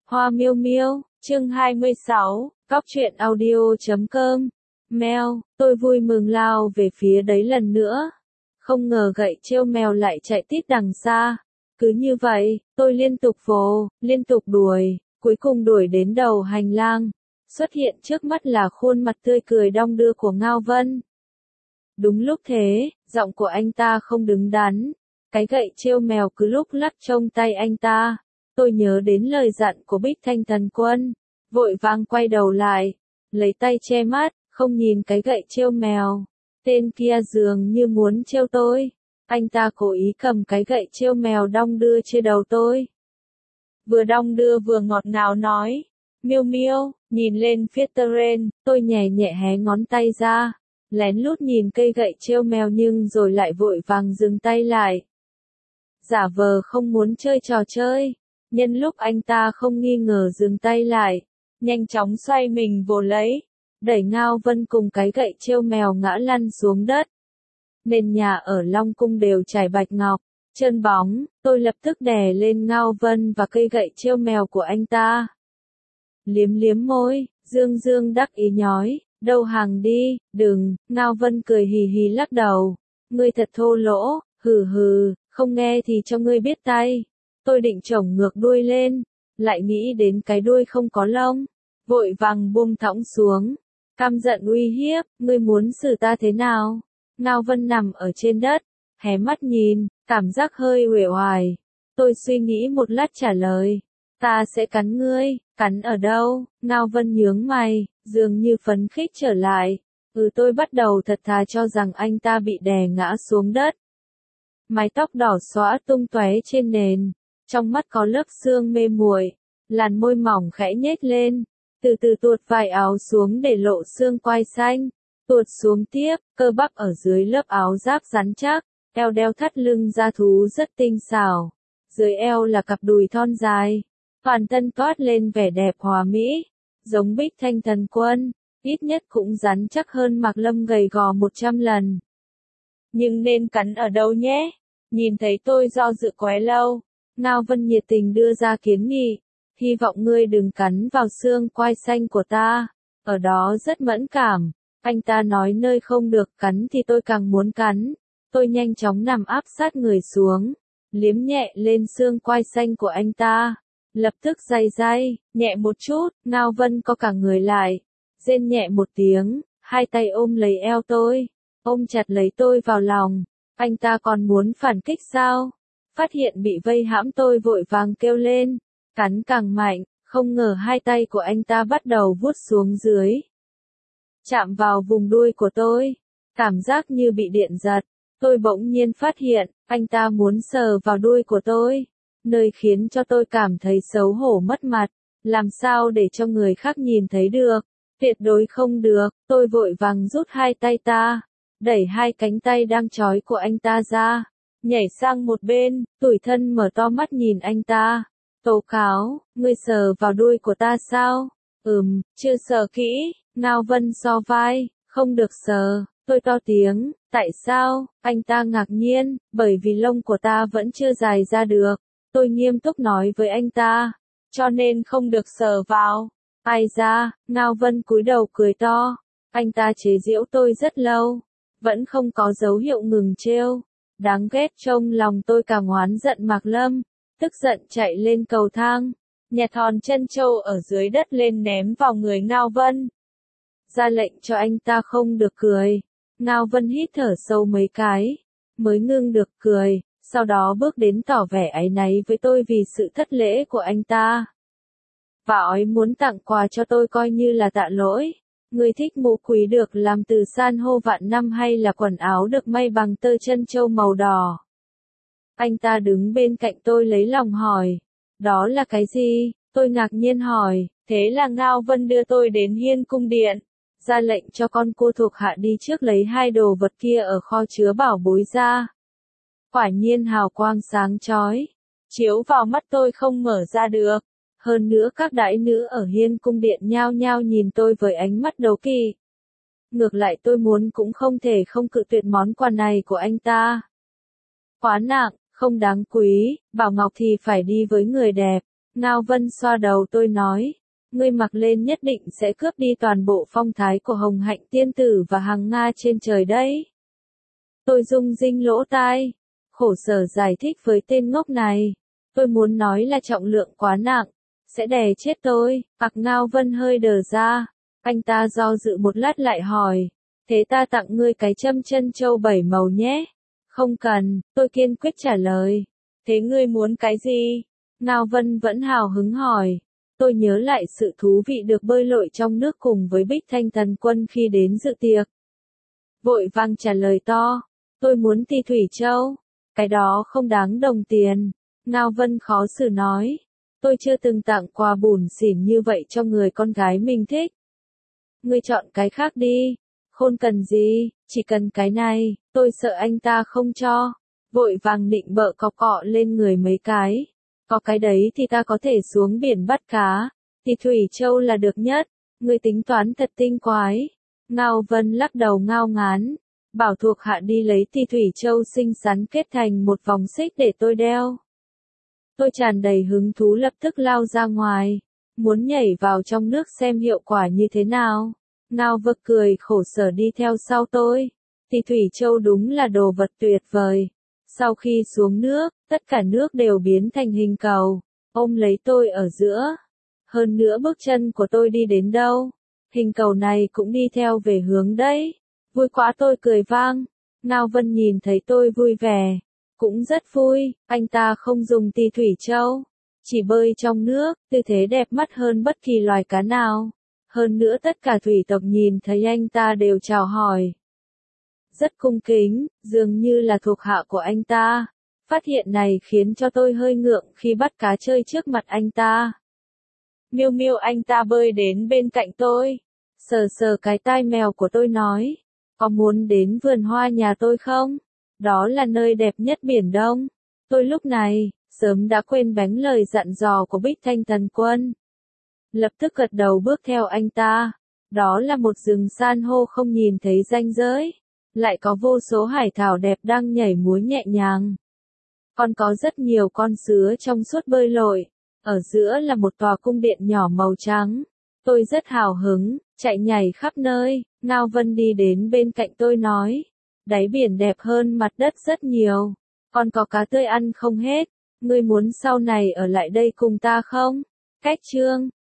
Hoa miêu miêu, chương 26, cóc truyện audio.com. Mèo, tôi vui mừng lao về phía đấy lần nữa. Không ngờ gậy trêu mèo lại chạy tít đằng xa. Cứ như vậy, tôi liên tục vồ, liên tục đuổi, cuối cùng đuổi đến đầu hành lang. Xuất hiện trước mắt là khuôn mặt tươi cười đong đưa của Ngao Vân. Đúng lúc thế, giọng của anh ta không đứng đắn. Cái gậy trêu mèo cứ lúc lắc trong tay anh ta. Tôi nhớ đến lời dặn của Bích Thanh Thần Quân, vội vàng quay đầu lại, lấy tay che mắt, không nhìn cái gậy trêu mèo. Tên kia dường như muốn trêu tôi, anh ta cố ý cầm cái gậy trêu mèo đong đưa trên đầu tôi. Vừa đong đưa vừa ngọt ngào nói, miêu miêu, nhìn lên phía Teren, tôi nhẹ nhẹ hé ngón tay ra, lén lút nhìn cây gậy trêu mèo nhưng rồi lại vội vàng dừng tay lại. Giả vờ không muốn chơi trò chơi. Nhân lúc anh ta không nghi ngờ dừng tay lại, nhanh chóng xoay mình vồ lấy, đẩy Ngao Vân cùng cái gậy trêu mèo ngã lăn xuống đất. Nền nhà ở Long Cung đều trải bạch ngọc, trơn bóng, tôi lập tức đè lên Ngao Vân và cây gậy trêu mèo của anh ta. Liếm liếm môi, Dương Dương đắc ý nhói, đâu hàng đi, đừng, Ngao Vân cười hì hì lắc đầu, ngươi thật thô lỗ, hừ hừ, không nghe thì cho ngươi biết tay. Tôi định chổng ngược đuôi lên, lại nghĩ đến cái đuôi không có lông, vội vàng buông thõng xuống, căm giận uy hiếp, ngươi muốn xử ta thế nào? Ngao Vân nằm ở trên đất, hé mắt nhìn, cảm giác hơi uể oải. Tôi suy nghĩ một lát trả lời, ta sẽ cắn ngươi, cắn ở đâu? Ngao Vân nhướng mày, dường như phấn khích trở lại. Tôi bắt đầu thật thà cho rằng anh ta bị đè ngã xuống đất. Mái tóc đỏ xõa tung tóe trên nền. Trong mắt có lớp sương mê muội, làn môi mỏng khẽ nhếch lên, từ từ tuột vải áo xuống để lộ xương quai xanh, tuột xuống tiếp, cơ bắp ở dưới lớp áo giáp rắn chắc, eo đeo thắt lưng da thú rất tinh xảo, dưới eo là cặp đùi thon dài, toàn thân toát lên vẻ đẹp hòa mỹ, giống Bích Thanh Thần Quân, ít nhất cũng rắn chắc hơn Mạc Lâm gầy gò 100 lần. Nhưng nên cắn ở đâu nhé? Nhìn thấy tôi do dự quá lâu. Ngao Vân nhiệt tình đưa ra kiến nghị, hy vọng ngươi đừng cắn vào xương quai xanh của ta, ở đó rất mẫn cảm. Anh ta nói nơi không được cắn thì tôi càng muốn cắn. Tôi nhanh chóng nằm áp sát người xuống, liếm nhẹ lên xương quai xanh của anh ta, lập tức day day, nhẹ một chút, Ngao Vân co cả người lại, rên nhẹ một tiếng, hai tay ôm lấy eo tôi, ôm chặt lấy tôi vào lòng. Anh ta còn muốn phản kích sao? Phát hiện bị vây hãm tôi vội vàng kêu lên, cắn càng mạnh, không ngờ hai tay của anh ta bắt đầu vuốt xuống dưới. Chạm vào vùng đuôi của tôi, cảm giác như bị điện giật, tôi bỗng nhiên phát hiện, anh ta muốn sờ vào đuôi của tôi, nơi khiến cho tôi cảm thấy xấu hổ mất mặt, làm sao để cho người khác nhìn thấy được, tuyệt đối không được, tôi vội vàng rút hai tay ta, đẩy hai cánh tay đang trói của anh ta ra. Nhảy sang một bên, tủi thân mở to mắt nhìn anh ta. Tố cáo, ngươi sờ vào đuôi của ta sao? Chưa sờ kỹ. Ngao Vân so vai, không được sờ. Tôi to tiếng, tại sao? Anh ta ngạc nhiên, bởi vì lông của ta vẫn chưa dài ra được. Tôi nghiêm túc nói với anh ta, cho nên không được sờ vào. Ai ra, Ngao Vân cúi đầu cười to. Anh ta chế giễu tôi rất lâu, vẫn không có dấu hiệu ngừng trêu. Đáng ghét, trong lòng tôi càng oán giận Mạc Lâm, tức giận chạy lên cầu thang, nhặt hòn trân châu ở dưới đất lên ném vào người Ngao Vân. Ra lệnh cho anh ta không được cười. Ngao Vân hít thở sâu mấy cái, mới ngưng được cười, sau đó bước đến tỏ vẻ áy náy với tôi vì sự thất lễ của anh ta. Và ói muốn tặng quà cho tôi coi như là tạ lỗi. Người thích mũ quý được làm từ san hô vạn năm hay là quần áo được may bằng tơ trân châu màu đỏ? Anh ta đứng bên cạnh tôi lấy lòng hỏi. Đó là cái gì? Tôi ngạc nhiên hỏi. Thế là Ngao Vân đưa tôi đến Hiên Cung Điện, ra lệnh cho con cô thuộc hạ đi trước lấy hai đồ vật kia ở kho chứa bảo bối ra. Quả nhiên hào quang sáng chói, chiếu vào mắt tôi không mở ra được. Hơn nữa các đại nữ ở Hiên Cung Điện nhao nhao nhìn tôi với ánh mắt đố kỵ. Ngược lại tôi muốn cũng không thể không cự tuyệt món quà này của anh ta. Quá nặng, không đáng quý, bảo ngọc thì phải đi với người đẹp. Ngao Vân xoa đầu tôi nói, ngươi mặc lên nhất định sẽ cướp đi toàn bộ phong thái của Hồng Hạnh tiên tử và Hằng Nga trên trời đấy. Tôi rung rinh lỗ tai, khổ sở giải thích với tên ngốc này. Tôi muốn nói là trọng lượng quá nặng, sẽ đè chết tôi. Ngao Vân hơi đờ ra, anh ta do dự một lát lại hỏi, thế ta tặng ngươi cái châm chân châu 7 màu nhé. Không cần, tôi kiên quyết trả lời. Thế ngươi muốn cái gì? Ngao Vân vẫn hào hứng hỏi. Tôi nhớ lại sự thú vị được bơi lội trong nước cùng với Bích Thanh Thần Quân khi đến dự tiệc. Vội vàng trả lời to, tôi muốn Ti Thủy Châu. Cái đó không đáng đồng tiền. Ngao Vân khó xử nói, tôi chưa từng tặng quà bủn xỉn như vậy cho người con gái mình thích. Ngươi chọn cái khác đi. Không cần gì, chỉ cần cái này. Tôi sợ anh ta không cho. Vội vàng định bợ cọ lên người mấy cái. Có cái đấy thì ta có thể xuống biển bắt cá. Thì Thủy Châu là được nhất. Ngươi tính toán thật tinh quái. Ngao Vân lắc đầu ngao ngán. Bảo thuộc hạ đi lấy Ti Thủy Châu xinh xắn kết thành một vòng xích để tôi đeo. Tôi tràn đầy hứng thú lập tức lao ra ngoài. Muốn nhảy vào trong nước xem hiệu quả như thế nào. Ngao Vực cười khổ sở đi theo sau tôi. Ti Thủy Châu đúng là đồ vật tuyệt vời. Sau khi xuống nước, tất cả nước đều biến thành hình cầu, ôm lấy tôi ở giữa. Hơn nữa bước chân của tôi đi đến đâu, hình cầu này cũng đi theo về hướng đấy. Vui quá tôi cười vang. Ngao Vân nhìn thấy tôi vui vẻ, cũng rất vui. Anh ta không dùng Ti Thủy Châu, chỉ bơi trong nước, tư thế đẹp mắt hơn bất kỳ loài cá nào. Hơn nữa tất cả thủy tộc nhìn thấy anh ta đều chào hỏi. Rất cung kính, dường như là thuộc hạ của anh ta. Phát hiện này khiến cho tôi hơi ngượng khi bắt cá chơi trước mặt anh ta. Miêu Miêu anh ta bơi đến bên cạnh tôi, sờ sờ cái tai mèo của tôi nói, có muốn đến vườn hoa nhà tôi không? Đó là nơi đẹp nhất Biển Đông. Tôi lúc này, sớm đã quên bén lời dặn dò của Bích Thanh Thần Quân. Lập tức gật đầu bước theo anh ta. Đó là một rừng san hô không nhìn thấy ranh giới. Lại có vô số hải thảo đẹp đang nhảy múa nhẹ nhàng. Còn có rất nhiều con sứa trong suốt bơi lội. Ở giữa là một tòa cung điện nhỏ màu trắng. Tôi rất hào hứng, chạy nhảy khắp nơi. Ngao Vân đi đến bên cạnh tôi nói, đáy biển đẹp hơn mặt đất rất nhiều. Còn có cá tươi ăn không hết. Ngươi muốn sau này ở lại đây cùng ta không? Cách chương